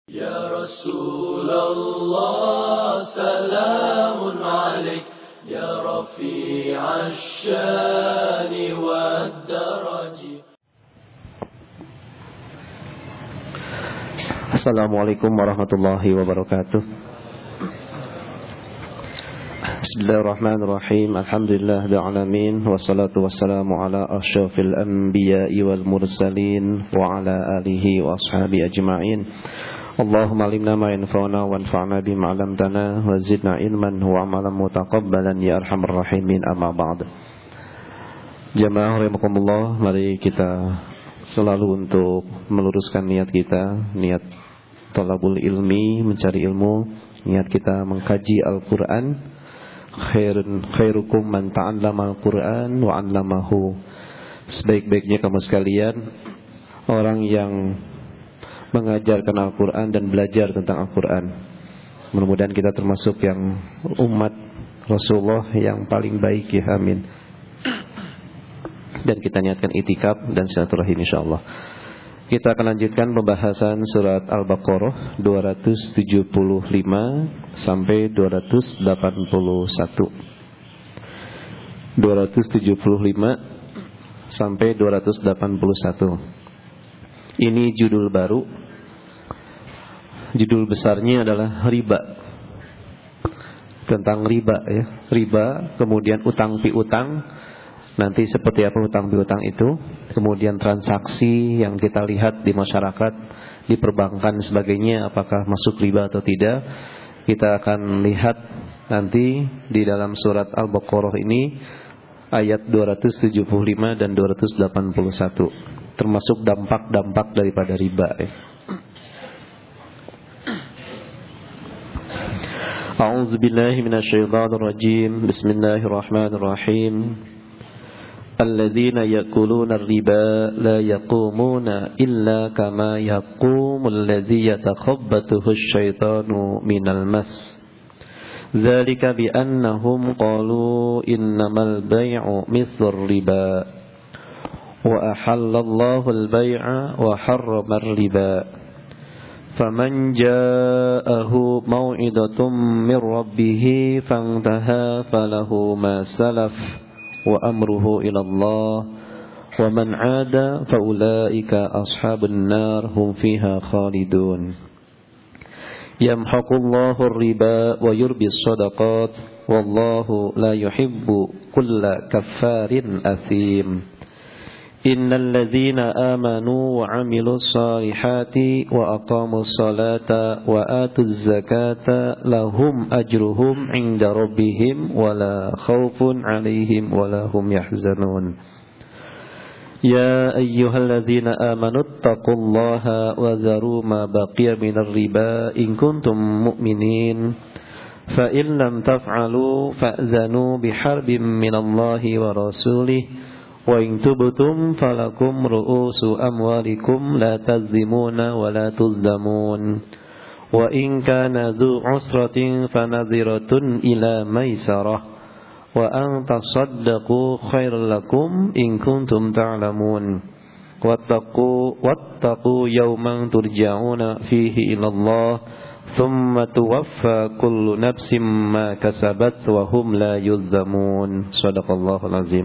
Ya Rasulullah, salamun alaik, ya rafi'ash syani wad daraji. Assalamualaikum warahmatullahi wabarakatuh. Bismillahirrahmanirrahim. Alhamdulillah alamin, wassalatu wassalamu ala asyrafil anbiya'i wal mursalin wa ala alihi wa ashabi ajma'in. Allahumma alimna ma yanfa'una wanfa'na bima 'allamtana wa zidna ilman wa 'amalan mutaqabbalan ya arhamar rahimin, amma ba'd. Jamaah rahimakumullah, mari kita selalu untuk meluruskan niat kita, niat talabul ilmi, mencari ilmu, niat kita mengkaji Al-Qur'an. Khairukum man ta'allama Al-Qur'an wa 'allamahu. Sebaik-baiknya kamu sekalian orang yang mengajarkan Al-Qur'an dan belajar tentang Al-Qur'an. Mudah-mudahan kita termasuk yang umat Rasulullah yang paling baik, ya amin. Dan kita niatkan itikaf dan silaturahim insyaallah. Kita akan lanjutkan pembahasan surat Al-Baqarah 275 sampai 281. 275 sampai 281. Ini judul baru. Judul besarnya adalah riba. Tentang riba, ya. Riba, kemudian utang piutang. Nanti seperti apa utang piutang itu, kemudian transaksi yang kita lihat di masyarakat, di perbankan sebagainya, apakah masuk riba atau tidak. Kita akan lihat nanti di dalam surat Al-Baqarah ini ayat 275 dan 281, termasuk dampak-dampak daripada riba. A'udzubillahi minasyaitonirrajim. Bismillahirrahmanirrahim. الذين يأكلون الربا لا يقومون إلا كما يقوم الذي يتخبطه الشيطان من المس ذلك بأنهم قالوا إنما البيع مثل الربا وأحل الله البيع وحرم الربا فمن جاءه موعظة من ربه فانتهى فله ما سلف وأمره إلى الله ومن عاد فأولئك أصحاب النار هم فيها خالدون يمحق الله الربا ويربي الصدقات والله لا يحب كل كفار أثيم إن الذين آمنوا وعملوا الصالحات وأقاموا الصلاة وآتوا الزكاة لهم أجرهم عند ربهم ولا خوف عليهم ولا هم يحزنون يا أيها الذين آمنوا اتقوا الله وذروا ما بقي من الربا إن كنتم مؤمنين فإن لم تفعلوا فأذنوا بحرب من الله ورسوله وإن تبتم فلكم رؤوس أموالكم لا تظلمون ولا تظلمون وإن كان ذو عسرة فنظرة إلى ميسرة وأن تصدقوا خير لكم إن كنتم تعلمون واتقوا يوما ترجعون فيه إلى الله ثم توفى كل نفس ما كسبت وهم لا يظلمون صدق الله العظيم.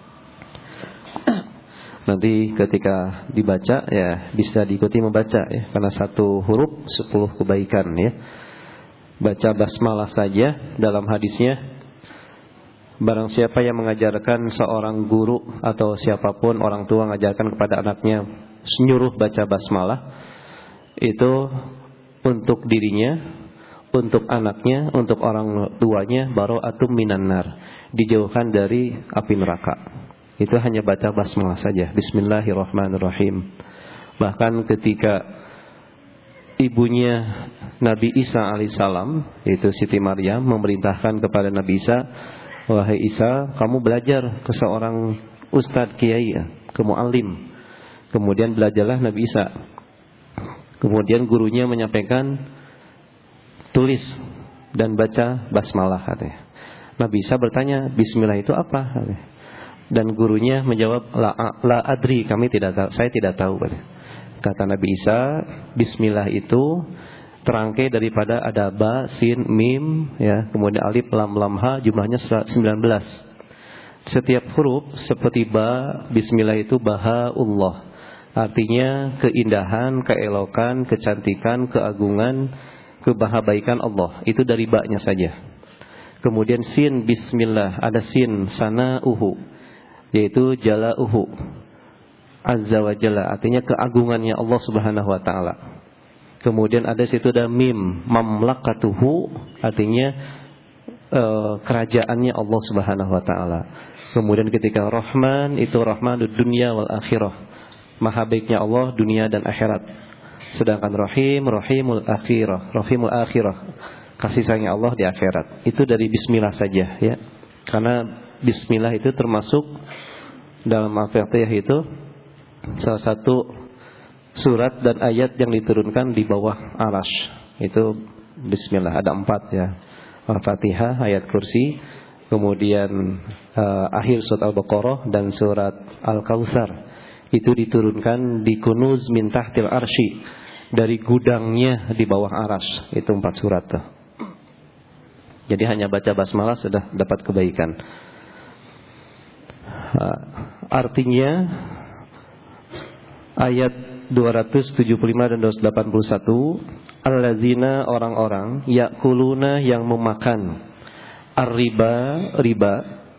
Nanti ketika dibaca ya bisa diikuti membaca ya, karena satu huruf 10 kebaikan ya. Baca basmalah saja dalam hadisnya. Barang siapa yang mengajarkan seorang guru atau siapapun orang tua mengajarkan kepada anaknya nyuruh baca basmalah, itu untuk dirinya, untuk anaknya, untuk orang tuanya bara'atum minan nar, dijauhkan dari api neraka. Itu hanya baca basmalah saja, bismillahirrahmanirrahim. Bahkan ketika ibunya Nabi Isa alaihissalam, yaitu Siti Maryam, memerintahkan kepada Nabi Isa, wahai Isa, kamu belajar ke seorang ustadz kiai, ke muallim. Kemudian belajarlah Nabi Isa. Kemudian gurunya menyampaikan, tulis dan baca basmalah, katanya. Nabi Isa bertanya, bismillah itu apa? Katanya. Dan gurunya menjawab, la adri, kami tidak tahu, saya tidak tahu. Kata Nabi Isa, bismillah itu terangkai daripada ada ba, sin, mim, ya, kemudian alif, lam, ha, jumlahnya 19. Setiap huruf seperti ba, bismillah itu bahaullah. Artinya keindahan, keelokan, kecantikan, keagungan, kebahabaikan Allah. Itu dari ba-nya saja. Kemudian sin, bismillah, ada sin, sanauhu, yaitu jalauhu azza wa jalla, artinya keagungannya Allah Subhanahu wa taala. Kemudian ada situ ada mim, mamlakatuhu, artinya kerajaannya Allah Subhanahu wa taala. Kemudian ketika Rahman, itu Rahmanud dunya wal akhirah, maha baiknya Allah dunia dan akhirat. Sedangkan Rahim, Rahimul akhirah, kasih sayangnya Allah di akhirat. Itu dari bismillah saja, ya. Karena bismillah itu termasuk dalam Al-Fatihah itu salah satu surat dan ayat yang diturunkan di bawah Arasy. Itu bismillah, ada 4 ya. Al-Fatihah, ayat kursi, kemudian akhir surat Al-Baqarah dan surat Al-Kautsar. Itu diturunkan di kunuz min tahtil arsy, dari gudangnya di bawah Arasy. Itu 4 surat tuh. Jadi hanya baca basmalah sudah dapat kebaikan. Artinya ayat 275 dan 281, allazina, orang-orang, yakuluna, yang memakan, riba,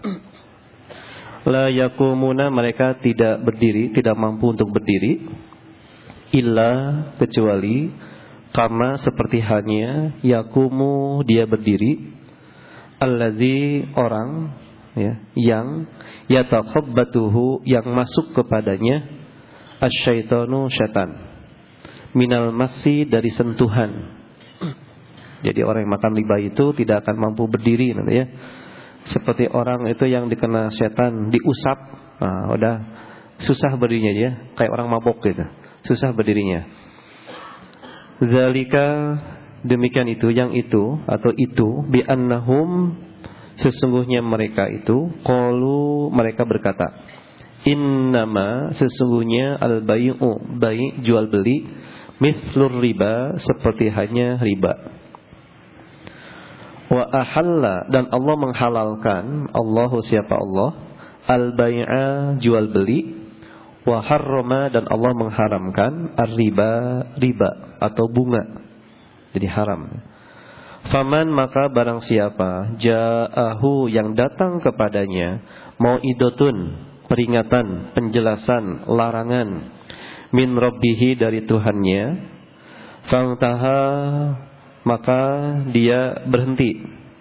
la yakumuna, mereka tidak berdiri, tidak mampu untuk berdiri, illa, kecuali, kama, seperti halnya, yakumu, dia berdiri, allazi, orang, ya, yang yatakhabbatuhu, yang masuk kepadanya asyaitanu, syaitan, minal masi, dari sentuhan. Jadi orang yang makan riba itu tidak akan mampu berdiri nanti, ya. Seperti orang itu yang dikena setan, diusap, udah susah berdirinya dia, kayak orang mabok gitu, susah berdirinya. Zalika, demikian itu, yang itu atau itu, bi annahum, sesungguhnya mereka itu, qalu, mereka berkata, innama, sesungguhnya al-bai'u, bai', jual beli, mislur riba, seperti hanya riba. Wa ahalla, dan Allah menghalalkan, Allahu, siapa Allah, al-bai'a, jual beli, wa harrama, dan Allah mengharamkan ar-riba, riba atau bunga, jadi haram. Faman, maka barang siapa, ja'ahu, yang datang kepadanya, mau'idotun, peringatan, penjelasan, larangan, min rabbihi, dari Tuhannya, fangtaha, maka dia berhenti,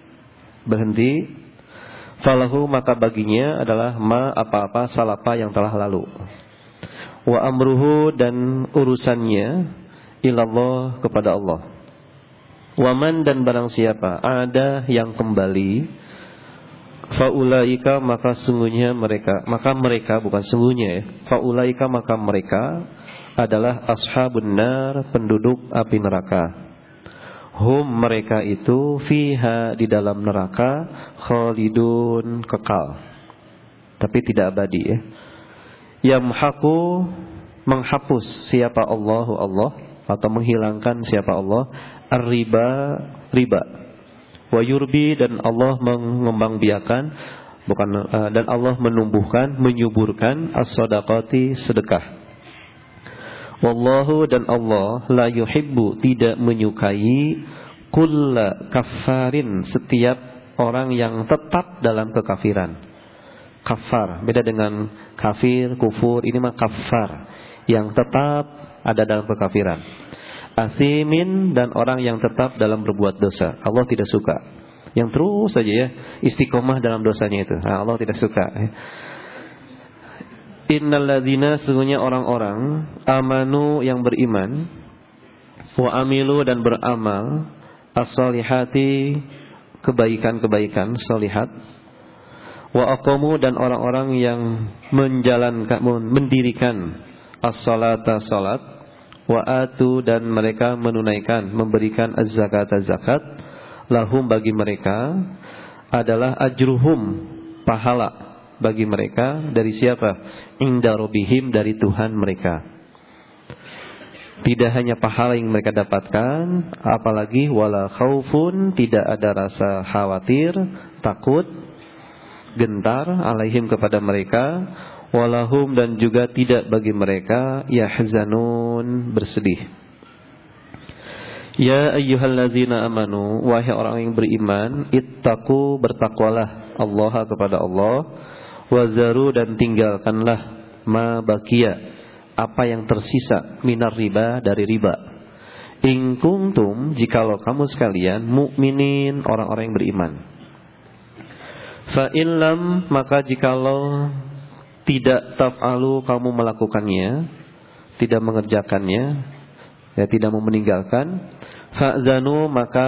falahu, maka baginya adalah ma, apa-apa, salapa, yang telah lalu, wa amruhu, dan urusannya, ilallah, kepada Allah, waman, dan barang siapa, ada, yang kembali, faulaika, maka sungguhnya mereka, bukan sungguhnya ya, faulaika, maka mereka adalah ashabun nar, penduduk api neraka. Hum, mereka itu, fiha, di dalam neraka, khalidun, kekal, tapi tidak abadi ya. Yamhaqu, menghapus, siapa Allahu, Allah, atau menghilangkan siapa Allah, ar-riba, riba, wa yurbi, dan Allah mengembangbiakan, dan Allah menumbuhkan, menyuburkan, as-sadaqati, sedekah. Wallahu, dan Allah, la yuhibbu, tidak menyukai, kulla kafarin, setiap orang yang tetap dalam kekafiran. Kafar, beda dengan kafir, kufur, ini mah kafar, yang tetap ada dalam kekafiran. Asimin, dan orang yang tetap dalam berbuat dosa, Allah tidak suka. Yang terus saja ya istiqomah dalam dosanya itu, Allah tidak suka. Innalladzina, sesungguhnya orang-orang, amanu, yang beriman, wa amilu, dan beramal, as-solihati, kebaikan-kebaikan, solihat, wa aqamu, dan orang-orang yang menjalankan, mendirikan, as-salata, salat, wa atu, dan mereka menunaikan, memberikan az-zakat, zakat, lahum, bagi mereka adalah ajruhum, pahala bagi mereka, dari siapa? Inda rabbihim, dari Tuhan mereka. Tidak hanya pahala yang mereka dapatkan, apalagi wala khaufun, tidak ada rasa khawatir, takut, gentar alaihim kepada mereka, walahum dan juga tidak bagi mereka yahzanun bersedih. Ya ayyuhalladzina amanu, wahai orang yang beriman, ittaqu, bertakwalah Allah kepada Allah, wazaru dan tinggalkanlah ma baqiya, apa yang tersisa, minar riba, dari riba. In kuntum, jikalau kamu sekalian mukminin, orang-orang yang beriman. Fa in lam, maka jikalau tidak taf'alu, kamu melakukannya, tidak mengerjakannya, ya, tidak mau meninggalkan, fa'zanu, maka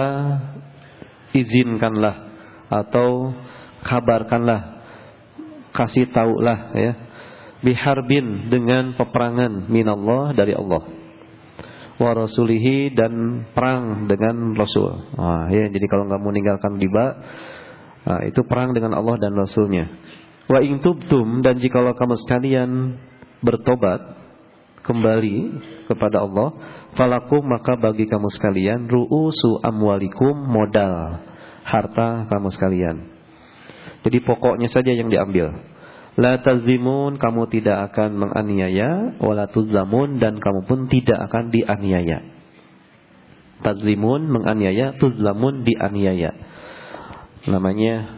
izinkanlah atau kabarkanlah, kasih taulah ya, biharbin, dengan peperangan, minallah, dari Allah, wa rasulihi, dan perang dengan Rasul. Ya, jadi kalau nggak mau meninggalkan riba, itu perang dengan Allah dan Rasulnya. Wa in tubtum, dan jikalau kamu sekalian bertobat kembali kepada Allah, falakum, maka bagi kamu sekalian ru'usu amwalikum, modal harta kamu sekalian. Jadi pokoknya saja yang diambil. La tazimun, kamu tidak akan menganiaya, wala tuzamun, dan kamu pun tidak akan dianiaya. Tazimun menganiaya, tuzamun dianiaya. Namanya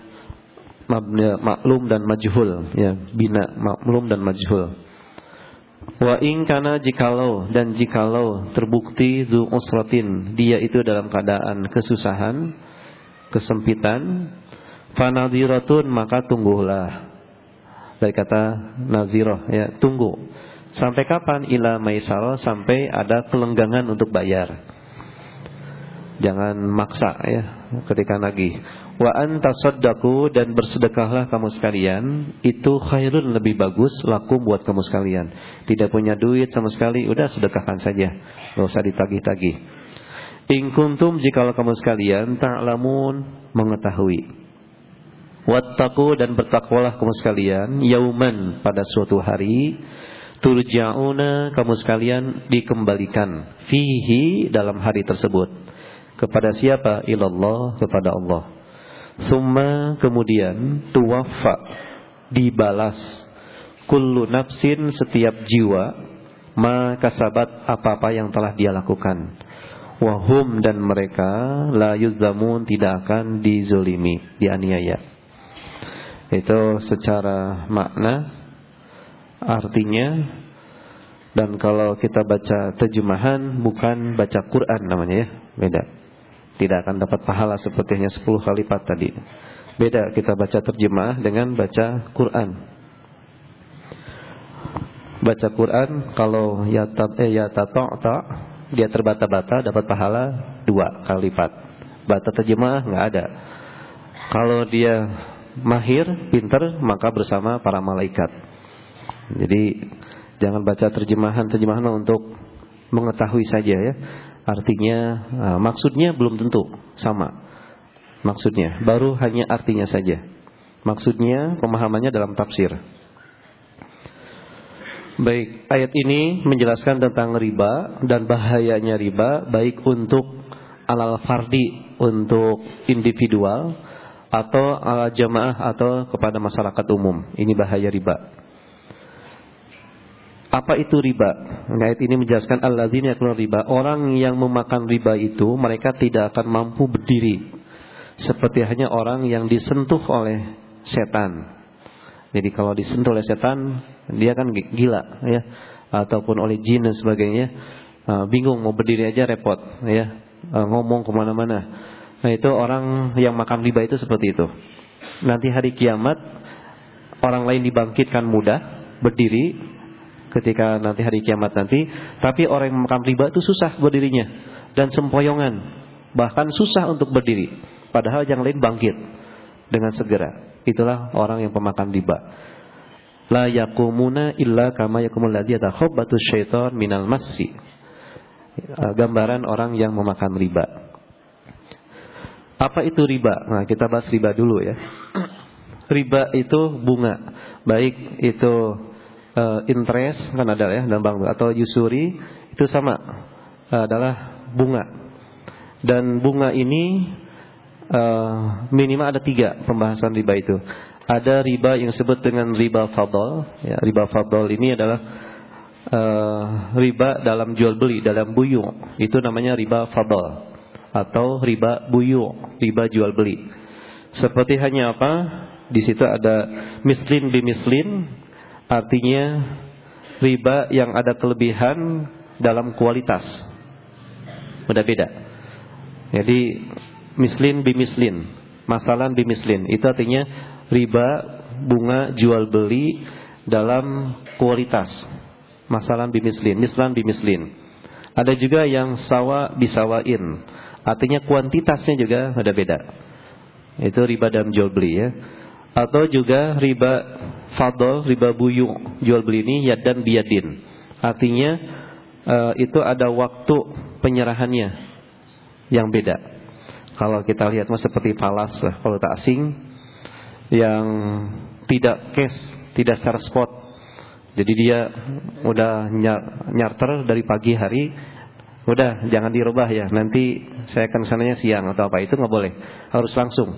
maklum dan majhul, ya, bina maklum dan majhul. Wa in kana, jikalau, dan jikalau terbukti zu usratin, dia itu dalam keadaan kesusahan, kesempitan, fanadhiratun, maka tunggulah. Dari kata nazirah, ya, tunggu. Sampai kapan? Ila maisarah, sampai ada kelenggangan untuk bayar. Jangan maksa ya ketika nagih. Wa antasaddaqu, dan bersedekahlah kamu sekalian, itu khairun, lebih bagus, lakum, buat kamu sekalian. Tidak punya duit sama sekali, udah sedekahkan saja, enggak usah ditagih-tagih. In kuntum, jikalau kamu sekalian ta'lamun, mengetahui. Wattaqu, dan bertakwalah kamu sekalian, yauman, pada suatu hari, turja'una, kamu sekalian dikembalikan, fihi, dalam hari tersebut. Kepada siapa? Ilallah, kepada Allah. Summa, kemudian, tuwaffa, dibalas, kullu nafsin, setiap jiwa, ma kasabat, apa-apa yang telah dia lakukan. Wahum, dan mereka, la yuzlamun, tidak akan dizolimi, dianiaya. Itu secara makna, artinya. Dan kalau kita baca terjemahan, bukan baca Quran namanya ya, beda. Tidak akan dapat pahala sepertinya 10 kali lipat tadi. Beda kita baca terjemah dengan baca Quran. Baca Quran, kalau ya tata'ta, dia terbata-bata, dapat pahala 2 kali lipat. Baca terjemah nggak ada. Kalau dia mahir, pintar, maka bersama para malaikat. Jadi jangan baca terjemahan untuk mengetahui saja ya. Artinya, maksudnya belum tentu sama. Maksudnya, baru hanya artinya saja. Maksudnya, pemahamannya dalam tafsir. Baik, ayat ini menjelaskan tentang riba dan bahayanya riba, baik untuk alal fardi, untuk individual, atau ala jamaah, atau kepada masyarakat umum. Ini bahaya riba. Apa itu riba? Ayat ini menjelaskan alladzina yakuluna riba, orang yang memakan riba itu mereka tidak akan mampu berdiri, seperti hanya orang yang disentuh oleh setan. Jadi kalau disentuh oleh setan, dia kan gila ya, ataupun oleh jin dan sebagainya, bingung mau berdiri aja repot ya, ngomong kemana-mana. Nah, itu orang yang makan riba itu seperti itu. Nanti hari kiamat, orang lain dibangkitkan mudah berdiri ketika nanti hari kiamat nanti, tapi orang yang makan riba itu susah berdirinya dan sempoyongan, bahkan susah untuk berdiri, padahal yang lain bangkit dengan segera. Itulah orang yang pemakan riba. La yaqumuna illa kama yaqumul ladzi yatakhabbatu syaitan minal massi. Gambaran orang yang memakan riba. Apa itu riba? Nah, kita bahas riba dulu ya. Riba itu bunga, baik itu interest kan ada ya dalam bank, atau usuri, itu sama. adalah bunga. Dan bunga ini minimal ada 3 pembahasan riba itu. Ada riba yang disebut dengan riba fadl. Ya, riba fadl ini adalah riba dalam jual beli, dalam buyu. Itu namanya riba fadl atau riba buyu, riba jual beli. Seperti hanya apa? Di situ ada mislin bimislin, artinya riba yang ada kelebihan dalam kualitas. Udah beda. Jadi mislin bimislin, masalan bimislin, itu artinya riba bunga jual beli dalam kualitas. Masalan bimislin, mislan bimislin. Ada juga yang sawa bisawain, artinya kuantitasnya juga ada beda. Itu riba dalam jual beli ya. Atau juga riba fadl, riba buyu jual beli ini yadan biyadin, artinya itu ada waktu penyerahannya yang beda. Kalau kita lihat seperti falas valuta asing yang tidak cash, tidak secara spot. Jadi dia udah nyarter dari pagi hari, udah jangan dirubah ya, nanti saya akan sananya siang atau apa, itu nggak boleh, harus langsung.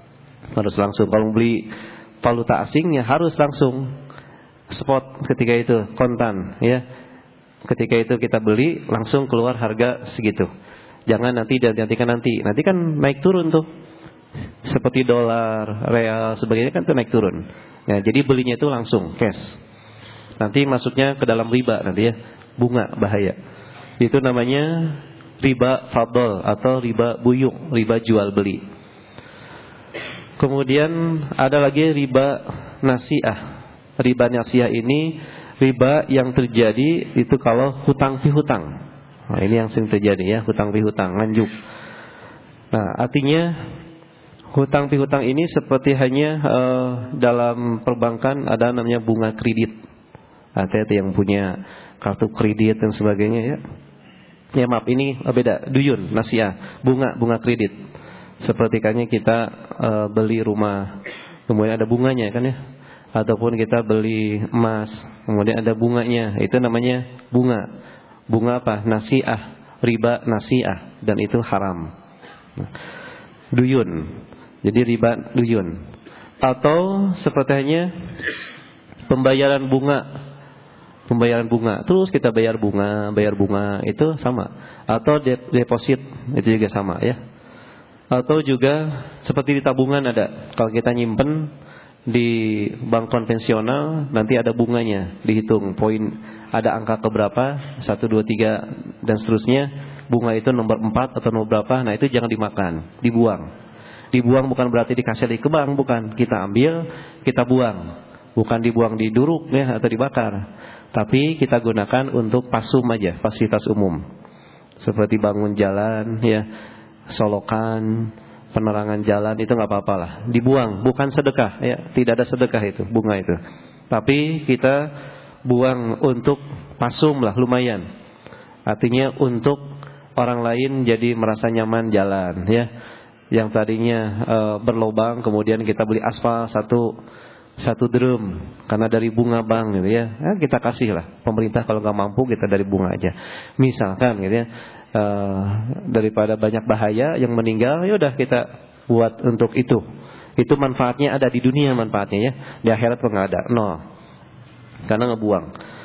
Kalau beli valuta asing ya harus langsung spot ketika itu, kontan ya. Ketika itu kita beli langsung keluar harga segitu. Jangan nanti nanti kan naik turun tuh. Seperti dolar, real sebagainya kan tuh naik turun. Ya, jadi belinya itu langsung cash. Nanti masuknya ke dalam riba nanti ya, bunga, bahaya. Itu namanya riba fadl atau riba buyung, riba jual beli. Kemudian ada lagi riba nasiah. Riba nasiah ini riba yang terjadi itu kalau hutang pihutang. Nah, ini yang sering terjadi ya, hutang pihutang, nganjuk. Nah, artinya hutang pihutang ini seperti hanya dalam perbankan ada namanya bunga kredit. Hati-hati yang punya kartu kredit dan sebagainya ya. Ya maaf, ini beda, duyun, nasiah, bunga kredit. Seperti kayaknya kita beli rumah, kemudian ada bunganya kan ya. Ataupun kita beli emas, kemudian ada bunganya, itu namanya bunga. Bunga apa? Nasiah, riba nasiah, dan itu haram. Duyun, jadi riba duyun. Atau sepertinya pembayaran bunga, terus kita bayar bunga, itu sama. Atau deposit, itu juga sama ya. Atau juga seperti di tabungan ada, kalau kita nyimpen di bank konvensional nanti ada bunganya, dihitung poin, ada angka keberapa, 1, 2, 3 dan seterusnya. Bunga itu nomor 4 atau nomor berapa. Nah itu jangan dimakan, dibuang bukan berarti dikasih lagi ke bank, bukan. Kita ambil, kita buang, bukan dibuang di duruk ya atau dibakar, tapi kita gunakan untuk pasum aja, fasilitas umum, seperti bangun jalan ya, solokan, penerangan jalan, itu nggak apa-apa lah, dibuang, bukan sedekah ya, tidak ada sedekah itu bunga itu, tapi kita buang untuk pasum lah, lumayan, artinya untuk orang lain jadi merasa nyaman jalan ya, yang tadinya berlobang kemudian kita beli aspal satu drum karena dari bunga bank gitu ya, kita kasih lah, pemerintah kalau nggak mampu kita dari bunga aja misalkan gitu ya. Daripada banyak bahaya yang meninggal, ya udah kita buat untuk itu manfaatnya ada di dunia, manfaatnya ya, di akhirat kok nggak ada, nol, karena ngebuang.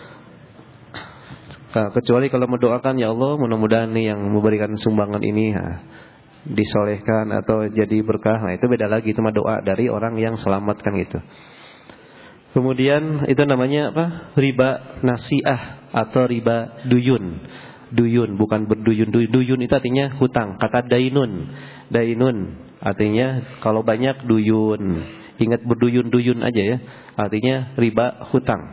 Kecuali kalau mendoakan, ya Allah mudah-mudahan nih yang memberikan sumbangan ini disolehkan atau jadi berkah, nah itu beda lagi, itu mah doa dari orang yang selamatkan gitu. Kemudian itu namanya apa? Riba nasiah atau riba duyun. Duyun bukan berduyun. Duyun itu artinya hutang. Kata dainun artinya kalau banyak duyun. Ingat berduyun-duyun aja ya. Artinya riba hutang.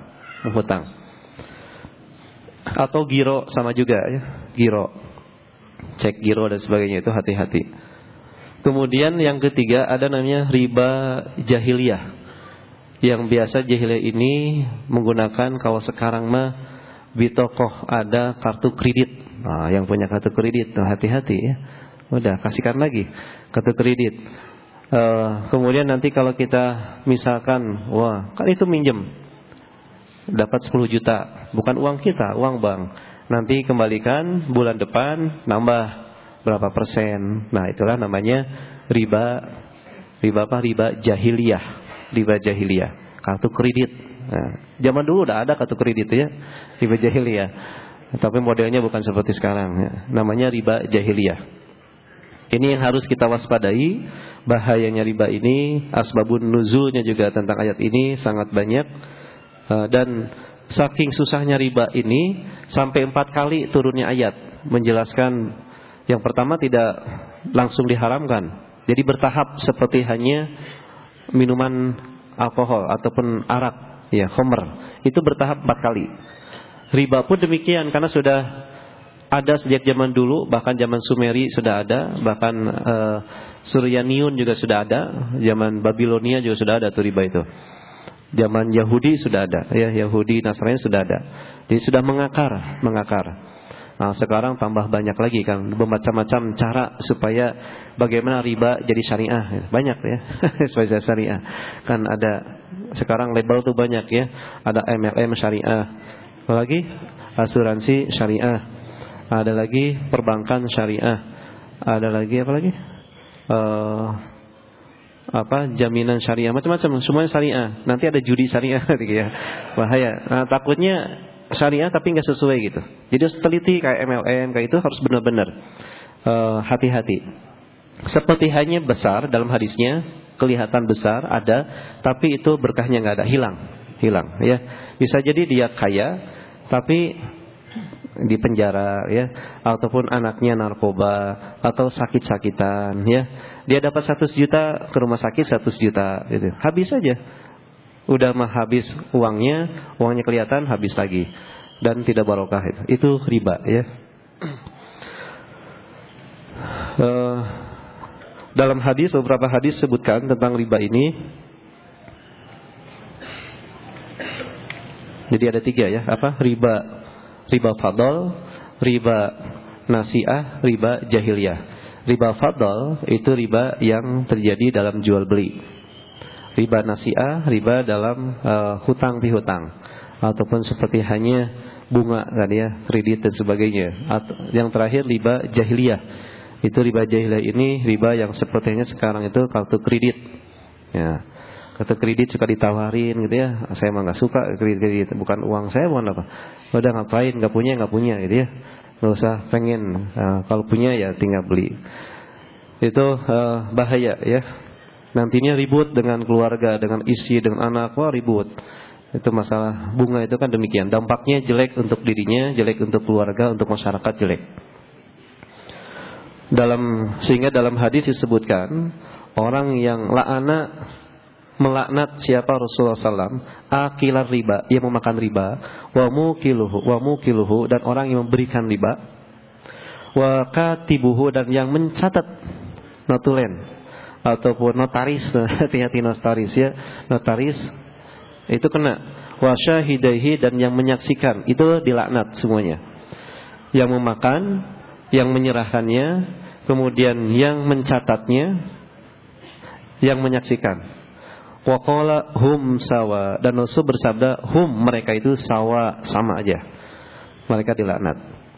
Atau giro sama juga ya. Giro. Cek giro dan sebagainya, itu hati-hati. Kemudian yang ketiga ada namanya riba jahiliyah. Yang biasa jahiliyah ini menggunakan, kalau sekarang mah bitokoh ada kartu kredit. Nah, yang punya kartu kredit hati-hati ya. Udah kasihkan lagi kartu kredit. Kemudian nanti kalau kita misalkan, wah kan itu minjem dapat 10 juta, bukan uang kita, uang bank. nanti kembalikan bulan depan nambah berapa persen. Nah, itulah namanya riba apa? Riba jahiliyah. Riba jahiliyah, kartu kredit. Nah, zaman dulu udah ada kartu kredit ya, riba jahiliyah. Tapi modelnya bukan seperti sekarang ya. Namanya riba jahiliyah. Ini yang harus kita waspadai. Bahayanya riba ini, asbabun nuzulnya juga tentang ayat ini sangat banyak. Dan saking susahnya riba ini, sampai 4 kali turunnya ayat menjelaskan. Yang pertama tidak langsung diharamkan, jadi bertahap seperti hanya minuman alkohol ataupun arak, ya, khamr. Itu bertahap 4 kali. Riba pun demikian, karena sudah ada sejak zaman dulu, bahkan zaman Sumeri sudah ada, bahkan Suryaniun juga sudah ada, zaman Babilonia juga sudah ada tuh riba itu. Zaman Yahudi sudah ada, ya, Yahudi Nasrani sudah ada. Jadi sudah mengakar. Nah, sekarang tambah banyak lagi kan, bermacam-macam cara supaya bagaimana riba jadi syariah. Banyak ya, supaya syariah. Kan ada sekarang label tuh banyak ya. Ada MLM syariah, apalagi asuransi syariah, ada lagi perbankan syariah, ada lagi apa lagi? Jaminan syariah, macam-macam, semuanya syariah. Nanti ada judi syariah gitu ya. Bahaya. Nah, takutnya syariah tapi nggak sesuai gitu. Jadi harus teliti, kayak MLM kayak itu harus benar-benar hati-hati. Seperti hanya besar dalam hadisnya, kelihatan besar ada, tapi itu berkahnya nggak ada, hilang ya. Bisa jadi dia kaya tapi di penjara ya, ataupun anaknya narkoba atau sakit-sakitan ya. Dia dapat 100 juta, ke rumah sakit 100 juta gitu. Habis saja. Udah mah habis uangnya kelihatan habis lagi dan tidak barokah itu. Itu riba ya. Dalam hadis, beberapa hadis sebutkan tentang riba ini. Jadi ada 3 ya, riba fadl, riba nasi'ah, riba jahiliyah. Riba fadl itu riba yang terjadi dalam jual beli. Riba nasi'ah, riba dalam hutang pihutang, ataupun seperti hanya bunga kan ya, kredit dan sebagainya. Yang terakhir riba jahiliyah. Itu riba jahiliyah ini riba yang sepertinya sekarang itu kartu kredit. Ya. Kartu kredit suka ditawarin gitu ya. Saya mah enggak suka kredit, bukan uang saya, bukan apa. Udah ngapain, enggak punya gitu ya. Enggak usah pengen. Kalau punya ya tinggal beli. Itu bahaya ya. Nantinya ribut dengan keluarga, dengan istri, dengan anak, wah ribut. Itu masalah bunga itu kan demikian. Dampaknya jelek untuk dirinya, jelek untuk keluarga, untuk masyarakat jelek. Sehingga dalam hadis disebutkan orang yang melaknat siapa Rasulullah SAW, akilar riba, yang memakan riba, wa mukiluhu, dan orang yang memberikan riba, wa katibuhu, dan yang mencatat, notulen ataupun notaris, hati-hati notaris ya, notaris itu kena, wa syahidaihi, dan yang menyaksikan, itu dilaknat semuanya. Yang memakan, yang menyerahkannya, kemudian yang mencatatnya, yang menyaksikan. Wa qala hum sawa, dan Rasul bersabda hum, mereka itu sawa, sama aja. Mereka dilaknat.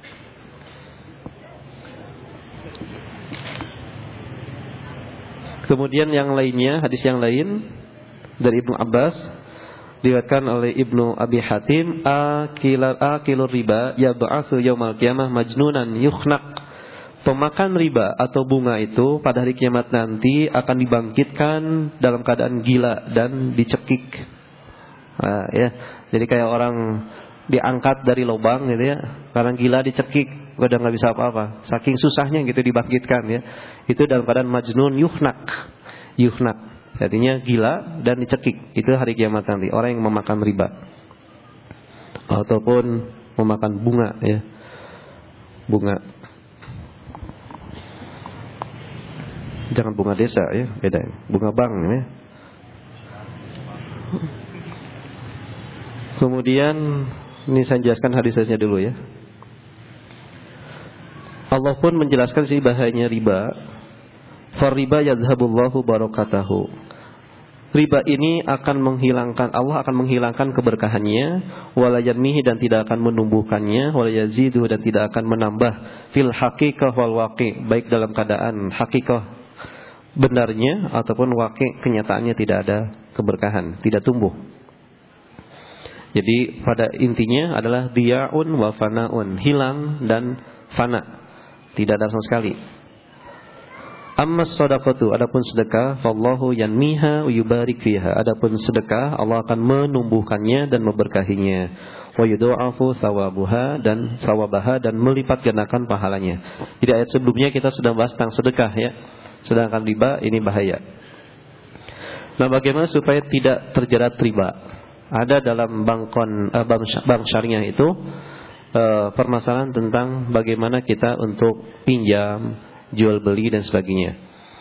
Kemudian yang lainnya, hadis yang lain dari Ibnu Abbas, diriwayatkan oleh Ibnu Abi Hatim, akilur riba yab'atsu yaumal qiyamah majnunan yukhnaq. Pemakan riba atau bunga itu pada hari kiamat nanti akan dibangkitkan dalam keadaan gila dan dicekik. Nah, ya. Jadi kayak orang diangkat dari lubang gitu ya, karena gila dicekik, udah nggak bisa apa-apa. Saking susahnya gitu dibangkitkan ya. Itu dalam keadaan majnun yukhnak. Artinya gila dan dicekik. Itu hari kiamat nanti orang yang memakan riba ataupun memakan bunga ya. Bunga. Jangan bunga desa ya, beda. Bunga bank ya. Kemudian ini saya jelaskan hadisnya dulu ya. Allah pun menjelaskan sih bahayanya riba. Far riba yadhhabullahu barakatahu. riba ini akan menghilangkan, Allah akan menghilangkan keberkahannya, wala yanmihi, dan tidak akan menumbuhkannya, wala yaziduhu, dan tidak akan menambah, fil haqiqah wal waqi', baik dalam keadaan hakikah benarnya ataupun waqi', kenyataannya tidak ada keberkahan, tidak tumbuh. Jadi pada intinya adalah diya'un wa fana'un, hilang dan fana, tidak ada sama sekali. Amma shadaqatu, adapun sedekah, fallahu yanmiha wa yubarik fiha, adapun sedekah Allah akan menumbuhkannya dan memberkahinya, wa yudha'afu thawabuha, dan sawabaha, dan melipat gandakan pahalanya. Jadi ayat sebelumnya kita sudah bahas tentang sedekah ya. Sedangkan riba ini bahaya. Nah, bagaimana supaya tidak terjerat riba? Ada dalam bank syariah itu permasalahan tentang bagaimana kita untuk pinjam, jual beli dan sebagainya.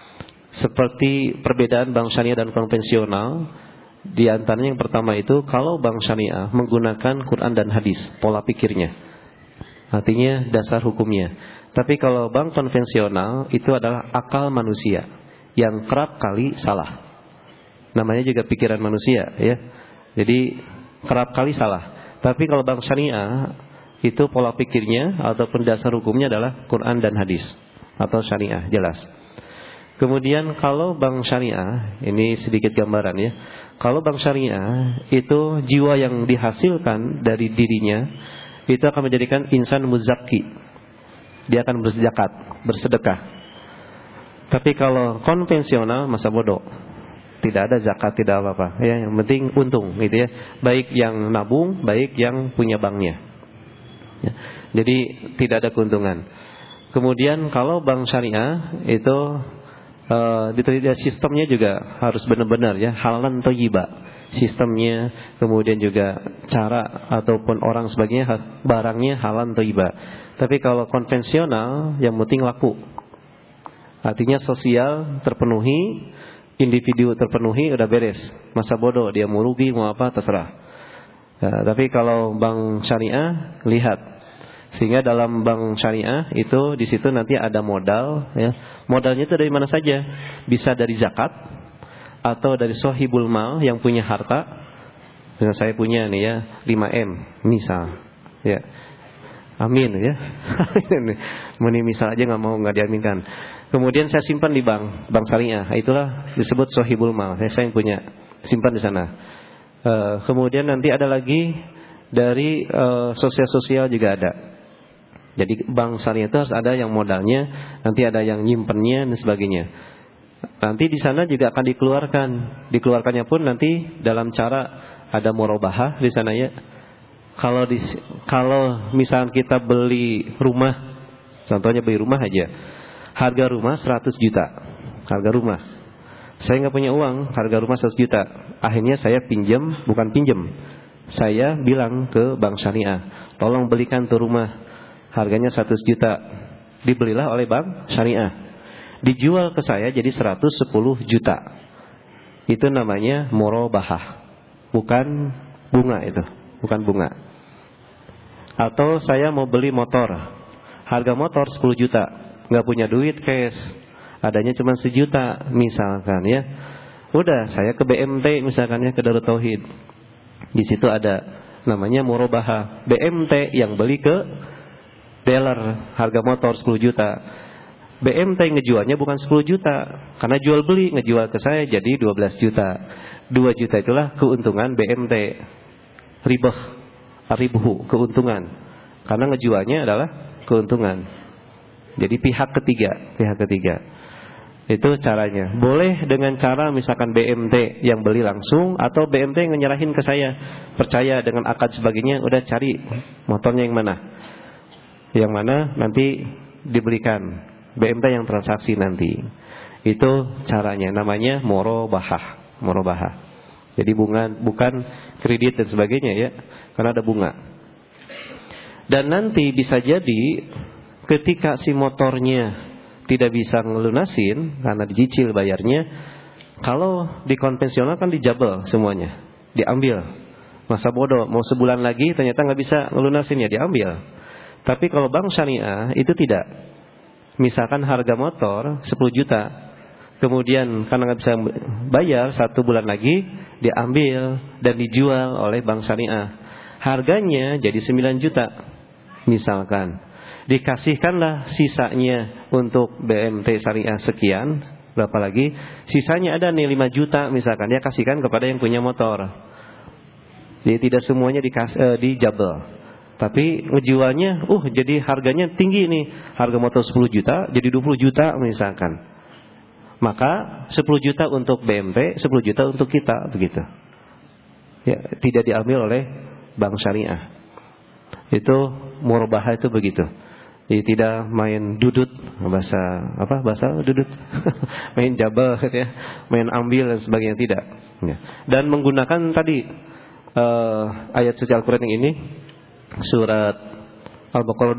Seperti perbedaan bank syariah dan konvensional, di antaranya yang pertama itu, kalau bank syariah menggunakan Quran dan hadis, pola pikirnya, artinya dasar hukumnya. Tapi kalau bank konvensional itu adalah akal manusia yang kerap kali salah. Namanya juga pikiran manusia ya. Jadi kerap kali salah. Tapi kalau bank syariah itu pola pikirnya ataupun dasar hukumnya adalah Quran dan hadis atau syariah, jelas. Kemudian kalau bank syariah, ini sedikit gambaran ya. Kalau bank syariah itu jiwa yang dihasilkan dari dirinya itu akan menjadikan insan muzakki. Dia akan berzakat, bersedekah. Tapi kalau konvensional, masa bodoh. Tidak ada zakat, tidak apa-apa. Ya, yang penting untung gitu ya. Baik yang nabung, baik yang punya banknya. Ya. Jadi tidak ada keuntungan. Kemudian kalau bank syariah itu diterima sistemnya juga harus benar-benar ya, halalan thayyiba sistemnya, kemudian juga cara ataupun orang sebagainya, barangnya halalan thayyiba. Tapi kalau konvensional yang penting laku. Artinya sosial terpenuhi, individu terpenuhi, udah beres. Masa bodoh dia mau rugi mau apa terserah. Tapi kalau bank syariah, lihat. Sehingga dalam bank syariah itu di situ nanti ada modal ya. Modalnya itu dari mana saja. Bisa dari zakat atau dari sohibul mal yang punya harta. Misal saya punya nih ya 5M misal. Ya. Amin ya. Meni misal aja nggak diaminkan. Kemudian saya simpan di bank syariah. Itulah disebut sohibul mal. Saya yang punya, simpan di sana. Kemudian nanti ada lagi dari sosial juga ada. Jadi bank syariah itu harus ada yang modalnya, nanti ada yang nyimpennya dan sebagainya. Nanti di sana juga akan dikeluarkan. Dikeluarkannya pun nanti dalam cara ada murabahah di sana ya. Kalau misalnya kita beli rumah, contohnya beli rumah aja, harga rumah 100 juta. Harga rumah. Saya nggak punya uang, harga rumah 100 juta. Akhirnya saya bukan pinjam. Saya bilang ke bank syariah, tolong belikan tuh rumah. Harganya 100 juta. Dibelilah oleh bank syariah. Dijual ke saya jadi 110 juta. Itu namanya murabahah. Bukan bunga itu. Bukan bunga. Atau saya mau beli motor. Harga motor 10 juta. Nggak punya duit cash. Adanya cuma 1 juta misalkan ya. Udah saya ke BMT misalkan ya, ke Darut Tauhid. Di situ ada namanya murabahah. BMT yang beli ke dealer, harga motor 10 juta. BMT ngejualnya bukan 10 juta. Karena jual beli ngejual ke saya jadi 12 juta. 2 juta itulah keuntungan BMT. Ribuhu, keuntungan. Karena ngejualnya adalah keuntungan. Jadi pihak ketiga. Itu caranya. Boleh dengan cara misalkan BMT yang beli langsung, atau BMT yang nyerahin ke saya. Percaya dengan akad sebagainya, udah cari motornya yang mana. Yang mana nanti diberikan BMT yang transaksi nanti. Itu caranya, namanya murabahah. Jadi bukan kredit dan sebagainya ya, karena ada bunga. Dan nanti bisa jadi ketika si motornya tidak bisa ngelunasin karena dicicil bayarnya, kalau di konvensional kan dijabel semuanya, diambil. Masa bodoh, mau sebulan lagi ternyata nggak bisa ngelunasin ya diambil. Tapi kalau bank syariah itu tidak. Misalkan harga motor 10 juta, kemudian karena nggak bisa bayar 1 bulan lagi diambil dan dijual oleh bank syariah. Harganya jadi 9 juta misalkan. Dikasihkanlah sisanya untuk BMT syariah sekian, berapa lagi? Sisanya ada nih 5 juta misalkan, dia kasihkan kepada yang punya motor. Jadi tidak semuanya dijabel. Tapi ngejualnya, jadi harganya tinggi nih. Harga motor 10 juta jadi 20 juta misalkan. Maka 10 juta untuk BMT, 10 juta untuk kita, begitu. Ya, tidak diambil oleh bank syariah. Itu murabahah itu begitu. Jadi tidak main dudut, bahasa dudut. Main jabal ya, main ambil dan sebagainya, tidak. Ya. Dan menggunakan tadi ayat suci Al-Qur'an ini, surat Al-Baqarah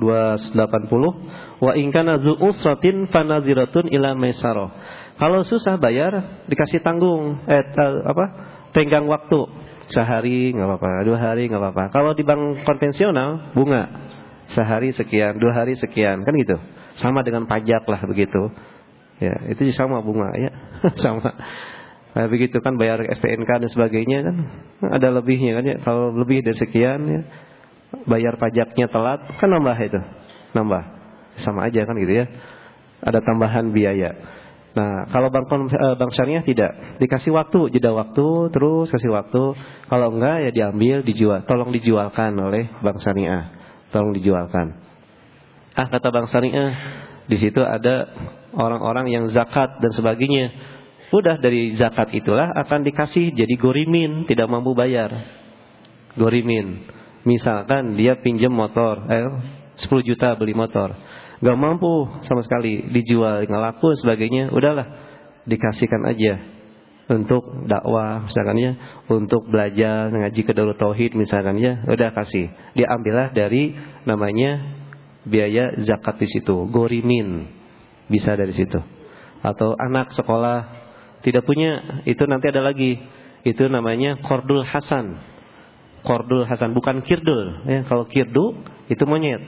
280, wa in kana dzu usratin fanaziratun ila maisarah. Kalau susah bayar dikasih tanggung tenggang waktu. Sehari enggak apa-apa, 2 hari enggak apa-apa. Kalau di bank konvensional bunga. Sehari sekian, 2 hari sekian, kan gitu. Sama dengan pajak lah begitu. Ya, itu sama bunga ya. Sama. Nah, begitu kan bayar STNK dan sebagainya kan ada lebihnya kan ya. Kalau lebih dari sekian ya, bayar pajaknya telat kan nambah itu. Nambah. Sama aja kan gitu ya. Ada tambahan biaya. Nah, kalau bank syariah tidak. Dikasih waktu, jeda waktu, terus kasih waktu. Kalau enggak ya diambil, dijual. Tolong dijualkan oleh bank syariah. Tolong dijualkan. Kata bank syariah, di situ ada orang-orang yang zakat dan sebagainya. Udah dari zakat itulah akan dikasih jadi gorimin, tidak mampu bayar. Gorimin. Misalkan dia pinjam motor 10 juta beli motor, gak mampu sama sekali, dijual, nggak laku sebagainya, udahlah dikasihkan aja untuk dakwah misalkan ya, untuk belajar ngaji ke Darut Tauhid misalkan ya, udah kasih, diambillah dari namanya biaya zakat di situ, gorimin, bisa dari situ. Atau anak sekolah tidak punya, itu nanti ada lagi, itu namanya qardul hasan. Qardul hasan, bukan kirdul ya. Kalau kirdu itu monyet.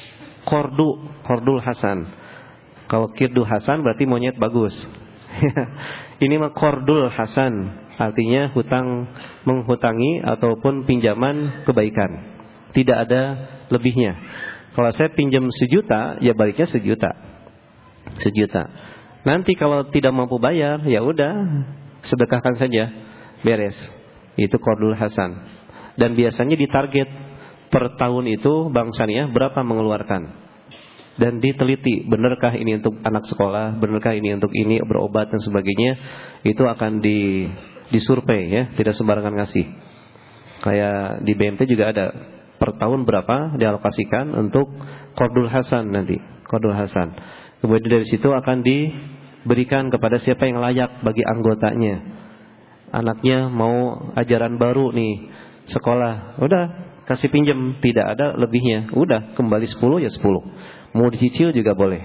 Qardul hasan. Kalau kirdu hasan berarti monyet bagus. Ini mah qardul hasan, artinya menghutangi ataupun pinjaman kebaikan. Tidak ada lebihnya. Kalau saya pinjam 1 juta, ya baliknya 1 juta. 1 juta. Nanti kalau tidak mampu bayar, ya udah sedekahkan saja, beres. Itu qardul hasan. Dan biasanya ditarget per tahun itu bank syariah berapa mengeluarkan. Dan diteliti, benarkah ini untuk anak sekolah, benarkah ini untuk ini berobat dan sebagainya. Itu akan disurvei ya, tidak sembarangan ngasih. Kayak di BMT juga ada per tahun berapa dialokasikan untuk qardul hasan nanti, qardul hasan. Kemudian dari situ akan diberikan kepada siapa yang layak bagi anggotanya. Anaknya mau ajaran baru nih, sekolah, udah kasih pinjam, tidak ada lebihnya, udah kembali 10 ya 10. Mau dicicil juga boleh.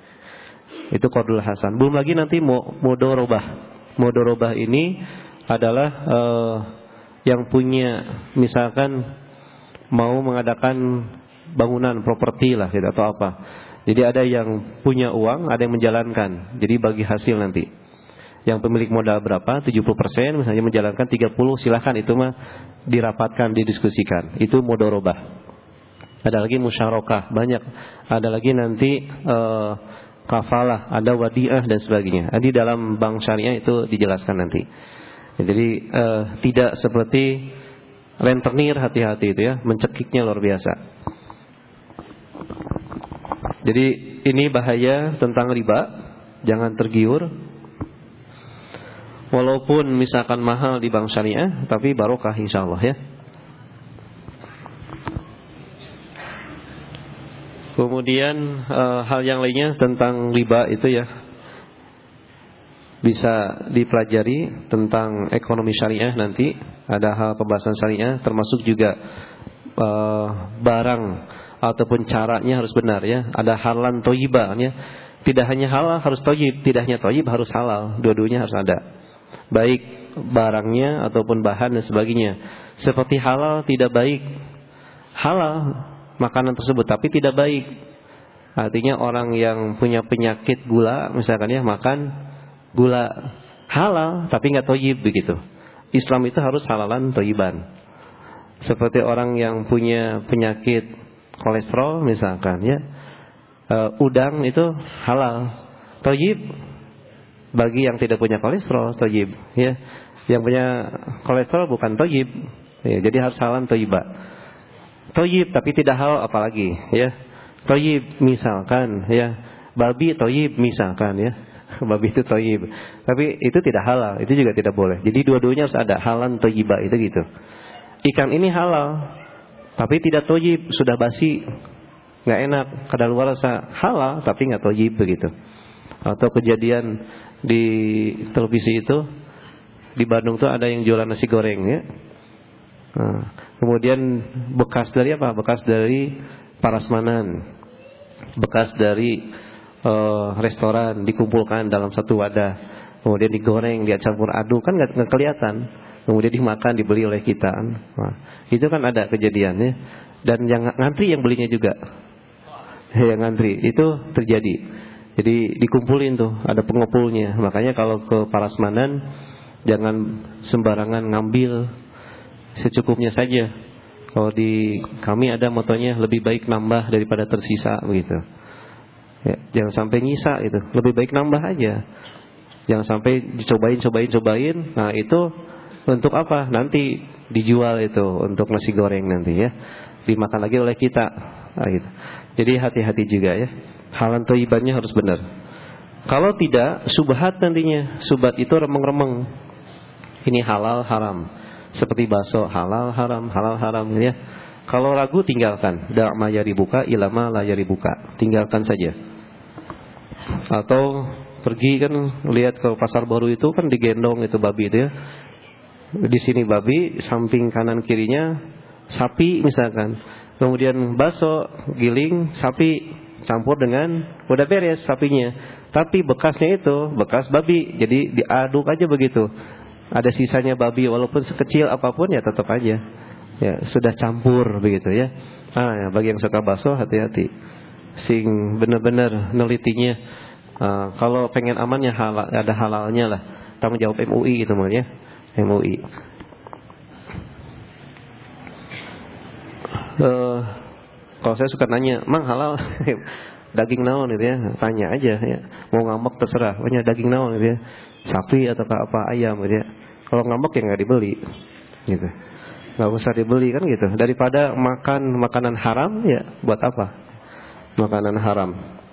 Itu qardul hasan. Belum lagi nanti mudharabah. Mudharabah ini adalah yang punya, misalkan mau mengadakan bangunan properti lah gitu, atau apa. Jadi ada yang punya uang, ada yang menjalankan. Jadi bagi hasil nanti. Yang pemilik modal berapa? 70%, misalnya menjalankan 30, silahkan, itu mah dirapatkan, didiskusikan. Itu mudharabah. Ada lagi musyarakah, banyak. Ada lagi nanti kafalah, ada wadiah dan sebagainya. Di dalam bank syariah itu dijelaskan nanti. Jadi tidak seperti rentenir, hati-hati itu ya, mencekiknya luar biasa. Jadi ini bahaya tentang riba, jangan tergiur. Walaupun misalkan mahal di bank syariah, tapi barokah insyaallah ya. Kemudian hal yang lainnya tentang riba itu ya, bisa dipelajari tentang ekonomi syariah nanti. Ada hal pembahasan syariah, termasuk juga barang ataupun caranya harus benar ya. Ada halan thayyibah ya. Tidak hanya halal harus thayyib, tidak hanya thayyib harus halal. Dua-duanya harus ada. Baik barangnya ataupun bahan dan sebagainya. Seperti halal tidak baik, halal makanan tersebut tapi tidak baik. Artinya orang yang punya penyakit gula misalkan ya, makan gula halal tapi nggak thayyib begitu. Islam itu harus halalan thayyiban. Seperti orang yang punya penyakit kolesterol misalkan ya, udang itu halal thayyib bagi yang tidak punya kolesterol thayyib ya. Yang punya kolesterol bukan thayyib ya, jadi harus halalan thayyiba. Thayyib tapi tidak halal apalagi ya. Thayyib misalkan ya, babi thayyib misalkan ya. Babi itu thayyib, tapi itu tidak halal, itu juga tidak boleh. Jadi dua-duanya harus ada halan thayyiba itu gitu. Ikan ini halal, tapi tidak thayyib, sudah basi, nggak enak, kadaluarsa. Halal, tapi nggak thayyib begitu. Atau kejadian di televisi itu di Bandung tuh ada yang jualan nasi goreng ya. Nah, kemudian bekas dari apa? Bekas dari parasmanan, bekas dari restoran dikumpulkan dalam satu wadah, kemudian digoreng, dia campur aduk, kan nggak kelihatan, kemudian dimakan, dibeli oleh kita. Nah, itu kan ada kejadiannya, dan yang ngantri yang belinya juga, yang ngantri itu terjadi. Jadi dikumpulin tuh, ada pengepulnya. Makanya kalau ke parasmanan jangan sembarangan ngambil, secukupnya saja. Kalau di kami ada motonya lebih baik nambah daripada tersisa begitu. Ya, jangan sampai nyisa itu, lebih baik nambah aja. Jangan sampai dicobain. Nah itu untuk apa? Nanti dijual itu untuk nasi goreng nanti ya, dimakan lagi oleh kita. Nah, gitu. Jadi hati-hati juga ya. Halan thayyibannya harus benar. Kalau tidak, subhat nantinya. Subhat itu remeng-remeng. Ini halal haram. Seperti bakso halal haram ya. Kalau ragu tinggalkan. Da'ma yaribuka ilama la yaribuka. Tinggalkan saja. Atau pergi kan lihat ke pasar baru itu kan digendong itu babi itu ya. Di sini babi, samping kanan kirinya sapi misalkan. Kemudian bakso giling sapi campur dengan udah beres sapinya. Tapi bekasnya itu bekas babi. Jadi diaduk aja begitu. Ada sisanya babi walaupun sekecil apapun ya tetap aja. Ya, sudah campur begitu ya. Ya, bagi yang suka bakso hati-hati. Sing benar-benar nelitinya. Kalau pengen amannya halal, ada halalnya lah. Tanggung jawab MUI gitu ya. MUI. Kalau saya suka nanya, "Mang halal daging naon gitu ya?" Tanya aja ya. Mau ngambek terserah, pokoknya daging naon gitu ya. Sapi atau apa ayam gitu ya. Kalau ngambek ya enggak dibeli. Gitu. Nggak usah dibeli kan gitu. Daripada makan makanan haram ya buat apa makanan haram.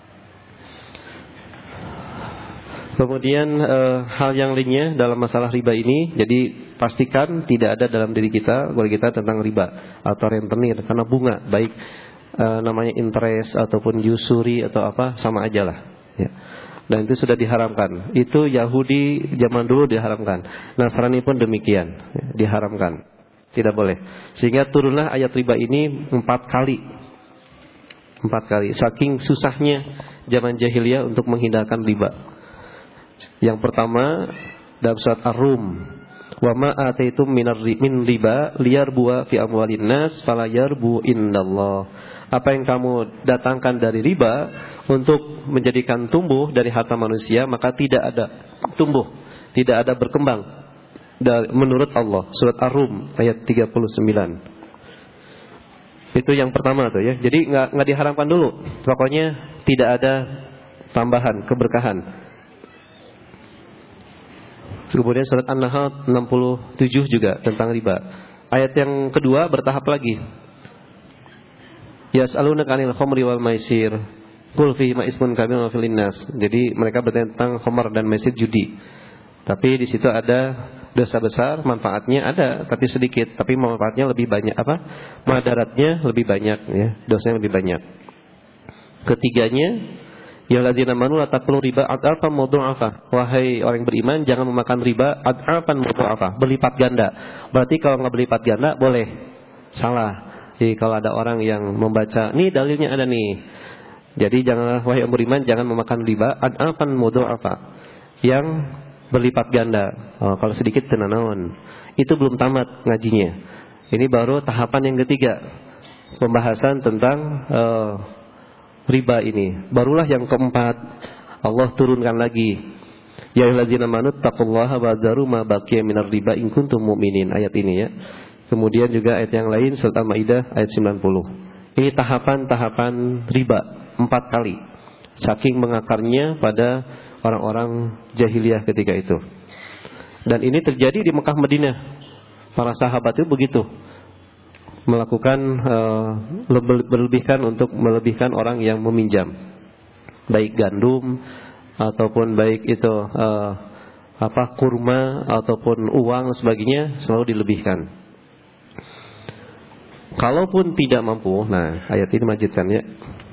Kemudian hal yang lainnya dalam masalah riba ini, jadi pastikan tidak ada dalam diri kita tentang riba atau rentenir, karena bunga baik namanya interest ataupun usuri atau apa sama aja lah ya. Dan itu sudah diharamkan. Itu Yahudi zaman dulu diharamkan, Nasrani pun demikian ya, diharamkan. Tidak boleh. Sehingga turunlah ayat riba ini 4 kali. 4 kali. Saking susahnya zaman jahiliyah untuk menghindarkan riba. Yang pertama dalam surat Ar-Rum, wa ma ataitum min riba liyarbu fi amwalin nas fala yarbu indallah. Apa yang kamu datangkan dari riba untuk menjadikan tumbuh dari harta manusia, maka tidak ada tumbuh, tidak ada berkembang menurut Allah. Surat Ar-Rum ayat 39. Itu yang pertama tuh ya. Jadi nggak diharamkan dulu. Pokoknya tidak ada tambahan keberkahan. Kemudian surat An-Nahl 67 juga tentang riba. Ayat yang kedua bertahap lagi. Yas'alunaka 'anil khamri wal maisir. Qul fihi ismun kabirun wa fil nas. Jadi mereka bertanya tentang khamar dan maisir, judi. Tapi di situ ada dosa besar, manfaatnya ada tapi sedikit, tapi manfaatnya lebih banyak apa? Madaratnya lebih banyak ya, dosanya lebih banyak. Ketiganya, ya ladzina amanu la taqulu riba ad'afan mudha'afa. Wahai orang yang beriman, jangan memakan riba ad'afan mudha'afa, berlipat ganda. Berarti kalau enggak berlipat ganda boleh. Salah. Jadi kalau ada orang yang membaca, nih dalilnya ada nih. Jadi janganlah wahai orang beriman jangan memakan riba ad'afan mudha'afa. Yang berlipat ganda. Kalau sedikit tenanawan. Itu belum tamat ngajinya. Ini baru tahapan yang ketiga. Pembahasan tentang riba ini. Barulah yang keempat. Allah turunkan lagi. Ya ayyuhallazina amanu taqullaha wa dzaru ma baqiya minar riba in kuntum mu'minin. Ayat ini ya. Kemudian juga ayat yang lain surat Al-Maidah ayat 90. Ini tahapan-tahapan riba 4 kali. Saking mengakarnya pada orang-orang jahiliyah ketika itu. Dan ini terjadi di Mekah Madinah. Para sahabat itu begitu. Melakukan berlebihkan untuk melebihkan orang yang meminjam. Baik gandum ataupun baik itu kurma ataupun uang sebagainya selalu dilebihkan. Kalaupun tidak mampu, nah ayat ini lanjutkan ya.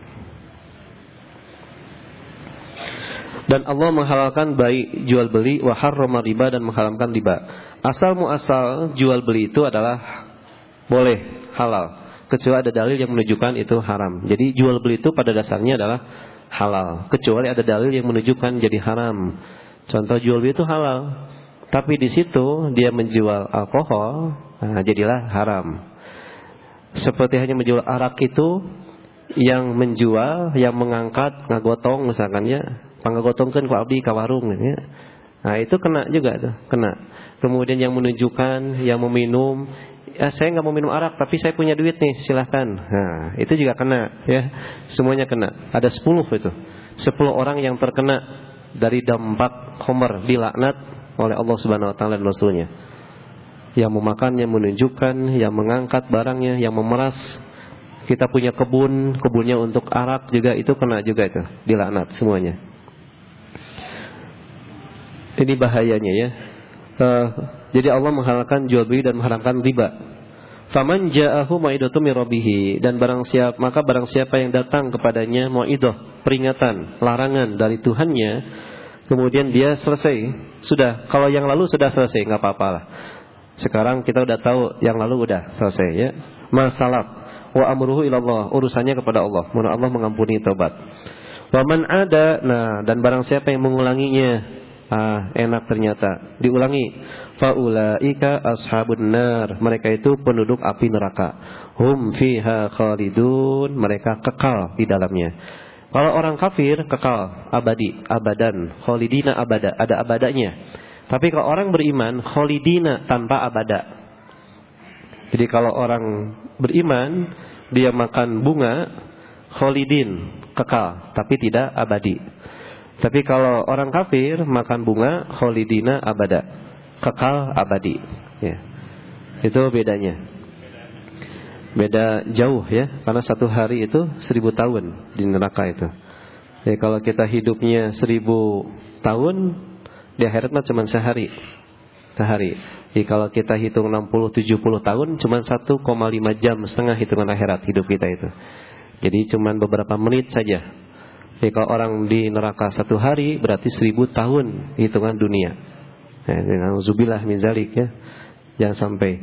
Dan Allah menghalalkan baik jual beli wa harrama riba dan mengharamkan riba. Asal muasal jual beli itu adalah boleh, halal, kecuali ada dalil yang menunjukkan itu haram. Jadi jual beli itu pada dasarnya adalah halal, kecuali ada dalil yang menunjukkan jadi haram. Contoh jual beli itu halal, tapi di situ dia menjual alkohol, nah jadilah haram. Seperti hanya menjual arak itu, yang menjual, yang mengangkat, ngagotong misalkan ya, panggagotongkeun ku abdi ka warung ya. Nah itu kena juga tuh, kena. Kemudian yang menunjukkan, yang meminum, ya saya nggak mau minum arak tapi saya punya duit nih, silahkan. Nah itu juga kena ya, semuanya kena. Ada 10 itu, 10 orang yang terkena dari dampak khamr, dilaknat oleh Allah Subhanahu Wa Taala dan Rasulnya. Yang memakan, yang menunjukkan, yang mengangkat barangnya, yang memeras. Kita punya kebunnya untuk arak juga itu kena juga itu, dilaknat semuanya. Ini bahayanya ya. Jadi Allah menghalalkan jual beli dan mengharamkan riba. Faman ja'ahu mau'idatum min rabbih, dan barang siapa yang datang kepadanya mau'idah, peringatan, larangan dari Tuhannya, kemudian dia selesai, sudah, kalau yang lalu sudah selesai enggak apa-apa lah. Sekarang kita udah tahu yang lalu udah selesai ya. Masalah wa amruhu ilallah, urusannya kepada Allah. Mohon Allah mengampuni taubat. Wa man ada, nah dan barang siapa yang mengulanginya, enak ternyata diulangi. Faulaika ashabun nar, mereka itu penduduk api neraka. Hum fiha khalidun, mereka kekal di dalamnya. Kalau orang kafir kekal abadi, abadan, khalidina abada, ada abadanya. Tapi kalau orang beriman khalidina, tanpa abada. Jadi kalau orang beriman dia makan bunga, khalidin, kekal, tapi tidak abadi. Tapi kalau orang kafir makan bunga, khalidina abada, kekal abadi ya. Itu bedanya. Beda jauh ya, karena satu hari itu 1000 tahun di neraka itu. Jadi kalau kita hidupnya 1000 tahun, di akhirat mah cuma sehari. Jadi kalau kita hitung 60-70 tahun, cuma 1,5 jam setengah hitungan akhirat hidup kita itu. Jadi cuma beberapa menit saja. Jadi kalau orang di neraka 1 hari, berarti 1000 tahun hitungan dunia. Nauzubillah min zalik ya. Jangan sampai.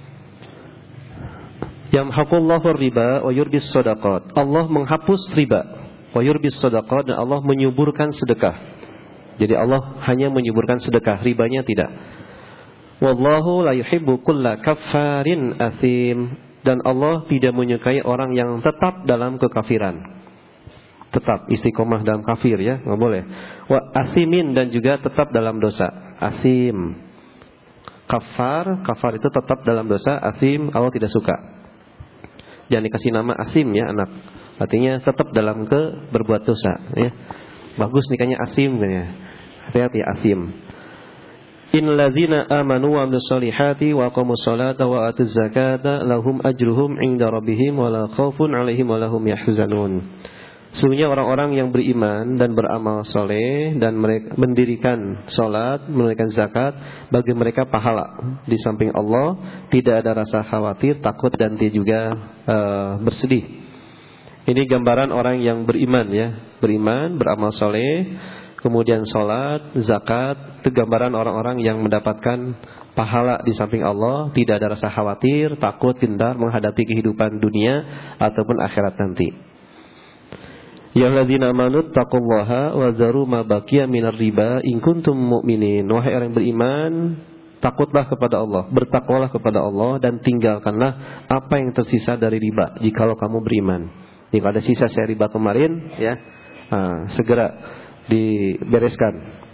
Yamhaqullahu riba wa yurbis shadaqat. Allah menghapus riba, wa yurbis shadaqat, dan Allah menyuburkan sedekah. Jadi Allah hanya menyuburkan sedekah, ribanya tidak. Wallahu la yuhibbu kulla kaffarin asim, dan Allah tidak menyukai orang yang tetap dalam kekafiran. Tetap istiqomah dalam kafir ya, enggak boleh. Wa asimin, dan juga tetap dalam dosa. Asim. Kafar itu tetap dalam dosa, asim Allah tidak suka. Jangan dikasih nama asim ya anak. Artinya tetap dalam berbuat dosa ya. Bagus nikahnya asim ya. Hati-hati asim. Innal ladzina amanu wa amilus solihati wa aqamus salata wa atuz zakata lahum ajruhum 'inda rabbihim wa la khaufun 'alaihim wa lahum yahzanun. Sesungguhnya orang-orang yang beriman dan beramal soleh dan mereka mendirikan salat, menunaikan zakat, bagi mereka pahala di samping Allah, tidak ada rasa khawatir, takut, dan dia juga bersedih. Ini gambaran orang yang beriman ya, beriman, beramal soleh, kemudian salat, zakat. Itu gambaran orang-orang yang mendapatkan pahala di samping Allah, tidak ada rasa khawatir, takut, gentar menghadapi kehidupan dunia ataupun akhirat nanti. Ya alladzina amanu taqullaha wa dzaru ma baqiya minar riba in kuntum mu'minin. Wahai orang yang beriman, takutlah kepada Allah, bertakwalah kepada Allah, dan tinggalkanlah apa yang tersisa dari riba jikalau kamu beriman. Jika ada sisa saya riba kemarin ya, segera dibereskan.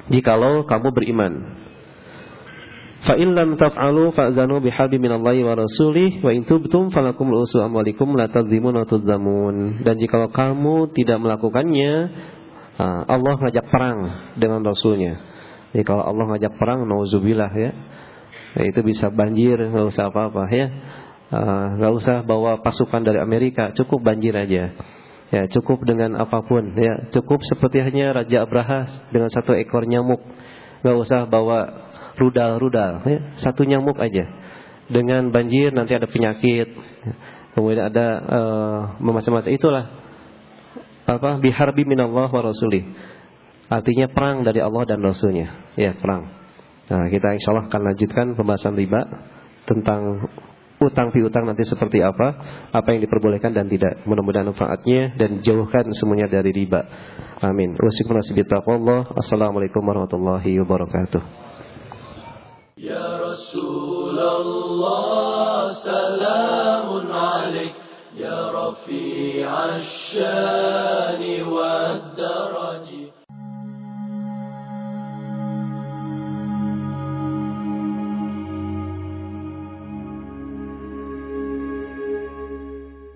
jikalau kamu beriman. Fa in lam taf'alu fa'zanu biharbin minallahi wa rasulih wa in tubtum falakum ru'usu amwalikum la tadhlimuna wa tudzamun. Dan jikalau kamu tidak melakukannya, Allah ngajak perang dengan Rasulnya. Jadi kalau Allah ngajak perang, nauzubillah ya, itu bisa banjir, nggak usah apa-apa ya, nggak usah bawa pasukan dari Amerika, cukup banjir aja. Ya, cukup dengan apapun ya, cukup seperti hanya Raja Abraha dengan satu ekor nyamuk, nggak usah bawa rudal ya, satu nyamuk aja. Dengan banjir nanti ada penyakit, kemudian ada macam-macam. Itulah apa, biharbi minallah wa rasulih, artinya perang dari Allah dan Rasulnya ya, perang. Nah, kita insyaallah akan lanjutkan pembahasan riba, tentang utang piutang nanti seperti apa yang diperbolehkan dan tidak. Mudah-mudahan manfaatnya dan jauhkan semuanya dari riba. Amin. Assalamualaikum warahmatullahi wabarakatuh. Ya Rasulullah, salamun alaik, ya rafi'ash shani wa